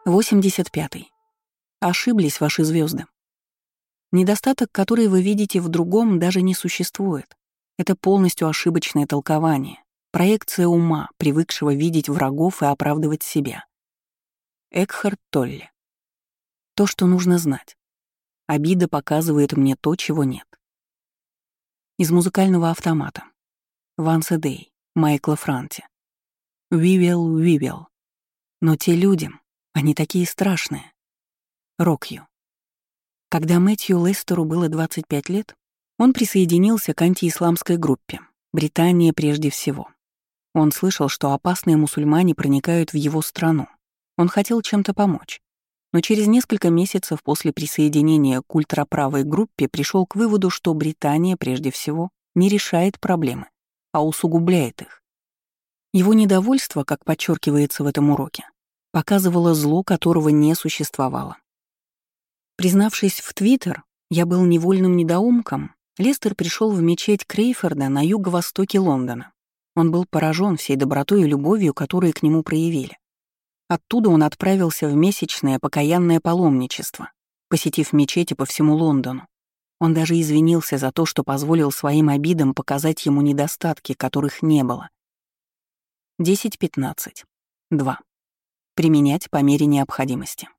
85. Ошиблись ваши звезды. Недостаток, который вы видите в другом, даже не существует. Это полностью ошибочное толкование, проекция ума, привыкшего видеть врагов и оправдывать себя. Экхарт Толле. То, что нужно знать. Обида показывает мне то, чего нет. Из музыкального автомата. Once a Day, Майкла Франти. We will. Но те люди, они такие страшные. Рокью. Когда Мэтью Лестеру было 25 лет, он присоединился к антиисламской группе «Британия прежде всего». Он слышал, что опасные мусульмане проникают в его страну. Он хотел чем-то помочь. Но через несколько месяцев после присоединения к ультраправой группе пришел к выводу, что Британия прежде всего не решает проблемы, а усугубляет их. Его недовольство, как подчеркивается в этом уроке, показывало зло, которого не существовало. Признавшись в Твиттер, я был невольным недоумком, Лестер пришел в мечеть Крейфорда на юго-востоке Лондона. Он был поражен всей добротой и любовью, которые к нему проявили. Оттуда он отправился в месячное покаянное паломничество, посетив мечети по всему Лондону. Он даже извинился за то, что позволил своим обидам показать ему недостатки, которых не было. 10:15. 2. Применять по мере необходимости.